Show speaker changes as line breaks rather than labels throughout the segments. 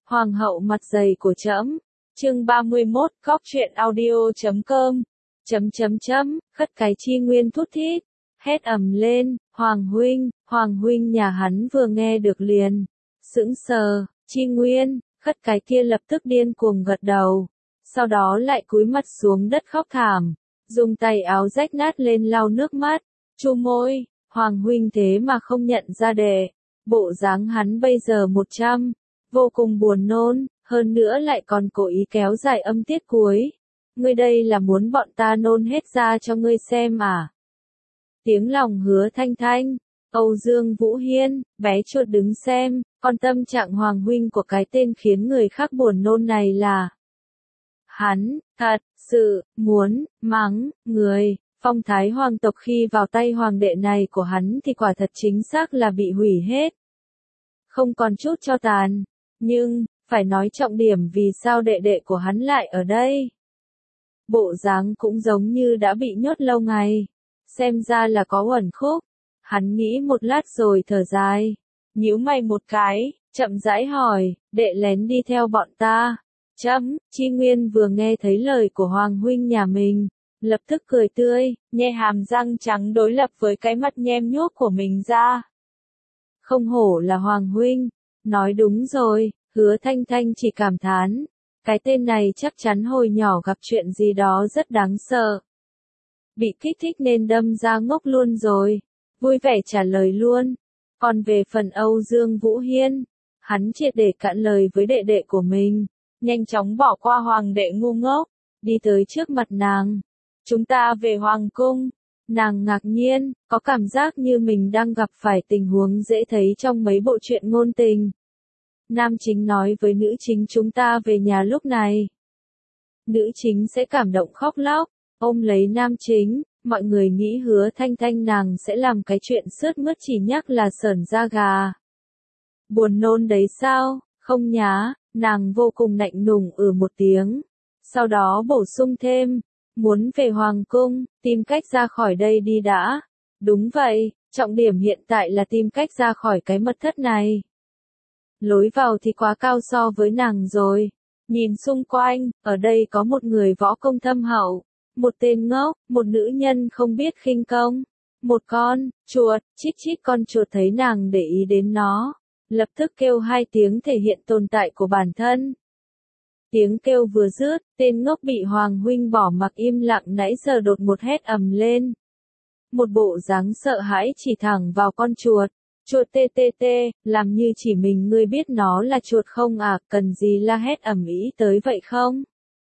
Hoàng hậu mặt dày của trẫm. Chương 31, Cóc truyện audio.com. Khất cái chi nguyên thút thít, hét ầm lên, Hoàng huynh nhà hắn vừa nghe được liền. Sững sờ, chi nguyên, khất cái kia lập tức điên cuồng gật đầu. Sau đó lại cúi mặt xuống đất khóc thảm, dùng tay áo rách nát lên lau nước mắt, chu môi, Hoàng huynh thế mà không nhận ra đệ. Bộ dáng hắn bây giờ 100, vô cùng buồn nôn, hơn nữa lại còn cố ý kéo dài âm tiết cuối. Ngươi đây là muốn bọn ta nôn hết ra cho ngươi xem à? Tiếng lòng Hứa Thanh Thanh, Âu Dương Vũ Hiên, bé chuột đứng xem, con tâm trạng Hoàng huynh của cái tên khiến người khác buồn nôn này là. Hắn, thật sự, muốn, mắng, người. Phong thái hoàng tộc khi vào tay hoàng đệ này của hắn thì quả thật chính xác là bị hủy hết. Không còn chút cho tàn. Nhưng, phải nói trọng điểm vì sao đệ đệ của hắn lại ở đây. Bộ dáng cũng giống như đã bị nhốt lâu ngày. Xem ra là có uẩn khúc. Hắn nghĩ một lát rồi thở dài. Nhíu mày một cái, chậm rãi hỏi, đệ lén đi theo bọn ta. Chi Nguyên vừa nghe thấy lời của Hoàng huynh nhà mình. Lập tức cười tươi, nhe hàm răng trắng đối lập với cái mặt nhem nhuốc của mình ra. Không hổ là Hoàng huynh, nói đúng rồi, Hứa Thanh Thanh chỉ cảm thán. Cái tên này chắc chắn hồi nhỏ gặp chuyện gì đó rất đáng sợ. Bị kích thích nên đâm ra ngốc luôn rồi, vui vẻ trả lời luôn. Còn về phần Âu Dương Vũ Hiên, hắn triệt để cạn lời với đệ đệ của mình, nhanh chóng bỏ qua hoàng đệ ngu ngốc, đi tới trước mặt nàng. Chúng ta về hoàng cung. Nàng ngạc nhiên, có cảm giác như mình đang gặp phải tình huống dễ thấy trong mấy bộ truyện ngôn tình. Nam chính nói với nữ chính chúng ta về nhà lúc này. Nữ chính sẽ cảm động khóc lóc, ôm lấy nam chính, mọi người nghĩ Hứa Thanh Thanh nàng sẽ làm cái chuyện sướt mướt chỉ nhắc là sởn da gà. Buồn nôn đấy sao, không nhá, nàng vô cùng lạnh lùng một tiếng. Sau đó bổ sung thêm. Muốn về hoàng cung, tìm cách ra khỏi đây đi đã. Đúng vậy, trọng điểm hiện tại là tìm cách ra khỏi cái mật thất này. Lối vào thì quá cao so với nàng rồi. Nhìn xung quanh, ở đây có một người võ công thâm hậu, một tên ngốc, một nữ nhân không biết khinh công, một con chuột, chít chít con chuột thấy nàng để ý đến nó, lập tức kêu 2 tiếng thể hiện tồn tại của bản thân. Tiếng kêu vừa dứt, tên ngốc bị Hoàng huynh bỏ mặc im lặng nãy giờ đột một hét ầm lên. Một bộ dáng sợ hãi chỉ thẳng vào con chuột. Chuột tê, làm như chỉ mình ngươi biết nó là chuột không à, cần gì la hét ầm ĩ tới vậy không?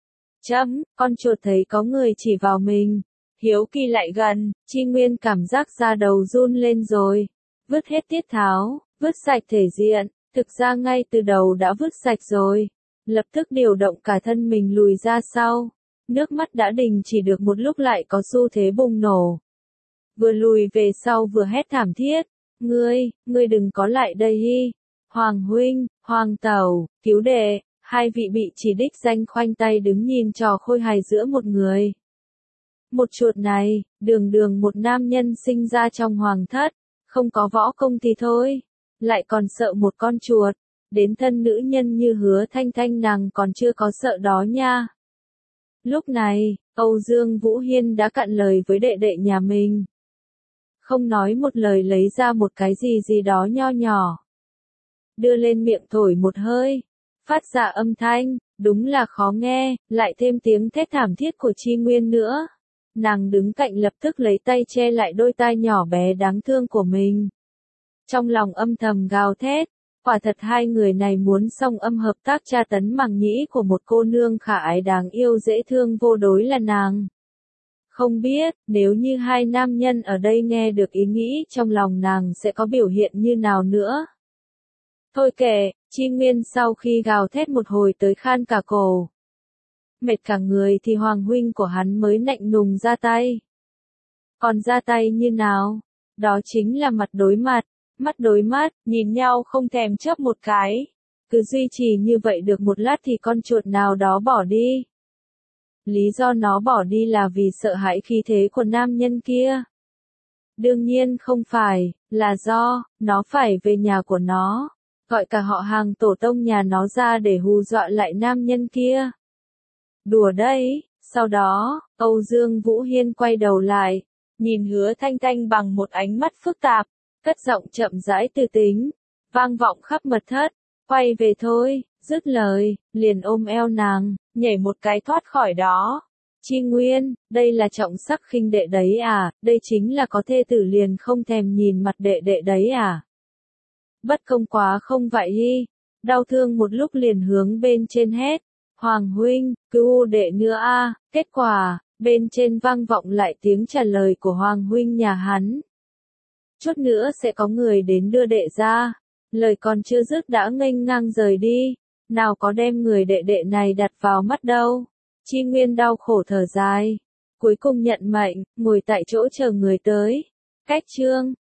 Con chuột thấy có người chỉ vào mình. Hiếu kỳ lại gần, Chi Nguyên cảm giác da đầu run lên rồi. Vứt hết tiết tháo, vứt sạch thể diện, thực ra ngay từ đầu đã vứt sạch rồi. Lập tức điều động cả thân mình lùi ra sau. Nước mắt đã đình chỉ được một lúc lại có xu thế bùng nổ. Vừa lùi về sau vừa hét thảm thiết. Ngươi đừng có lại đây hi. Hoàng huynh, Hoàng tẩu, cứu đệ. 2 vị bị chỉ đích danh khoanh tay đứng nhìn trò khôi hài giữa một người. Một chuột này, đường một nam nhân sinh ra trong hoàng thất. Không có võ công thì thôi. Lại còn sợ một con chuột. Đến thân nữ nhân như Hứa Thanh Thanh nàng còn chưa có sợ đó nha. Lúc này, Âu Dương Vũ Hiên đã cạn lời với đệ đệ nhà mình. Không nói một lời lấy ra một cái gì đó nho nhỏ. Đưa lên miệng thổi một hơi. Phát ra âm thanh, đúng là khó nghe, lại thêm tiếng thét thảm thiết của Chi Nguyên nữa. Nàng đứng cạnh lập tức lấy tay che lại đôi tai nhỏ bé đáng thương của mình. Trong lòng âm thầm gào thét. Quả thật 2 người này muốn song âm hợp tác tra tấn màng nhĩ của một cô nương khả ái đáng yêu dễ thương vô đối là nàng. Không biết, nếu như 2 nam nhân ở đây nghe được ý nghĩ trong lòng nàng sẽ có biểu hiện như nào nữa. Thôi kệ, Chi Nguyên sau khi gào thét một hồi tới khan cả cổ. Mệt cả người thì Hoàng huynh của hắn mới lạnh lùng ra tay. Còn ra tay như nào? Đó chính là mặt đối mặt. Mắt đối mắt, nhìn nhau không thèm chớp một cái. Cứ duy trì như vậy được một lát thì con chuột nào đó bỏ đi. Lý do nó bỏ đi là vì sợ hãi khí thế của nam nhân kia. Đương nhiên không phải, là do, nó phải về nhà của nó. gọi cả họ hàng tổ tông nhà nó ra để hù dọa lại nam nhân kia. Đùa đấy, sau đó, Âu Dương Vũ Hiên quay đầu lại, nhìn Hứa Thanh Thanh bằng một ánh mắt phức tạp, cất giọng chậm rãi từ tính, vang vọng khắp mật thất, quay về thôi, dứt lời, liền ôm eo nàng, nhảy một cái thoát khỏi đó. Chi Nguyên, đây là trọng sắc khinh đệ đấy à, đây chính là có thê tử liền không thèm nhìn mặt đệ đệ đấy à. Bất công quá không vậy hi, đau thương một lúc liền hướng bên trên hét, Hoàng huynh, cứu đệ nữa a. Kết quả, bên trên vang vọng lại tiếng trả lời của Hoàng huynh nhà hắn. Chút nữa sẽ có người đến đưa đệ ra, lời còn chưa dứt đã nghênh ngang rời đi, nào có đem người đệ đệ này đặt vào mắt đâu. Chi Nguyên đau khổ thở dài, cuối cùng nhận mệnh, ngồi tại chỗ chờ người tới. Cách chương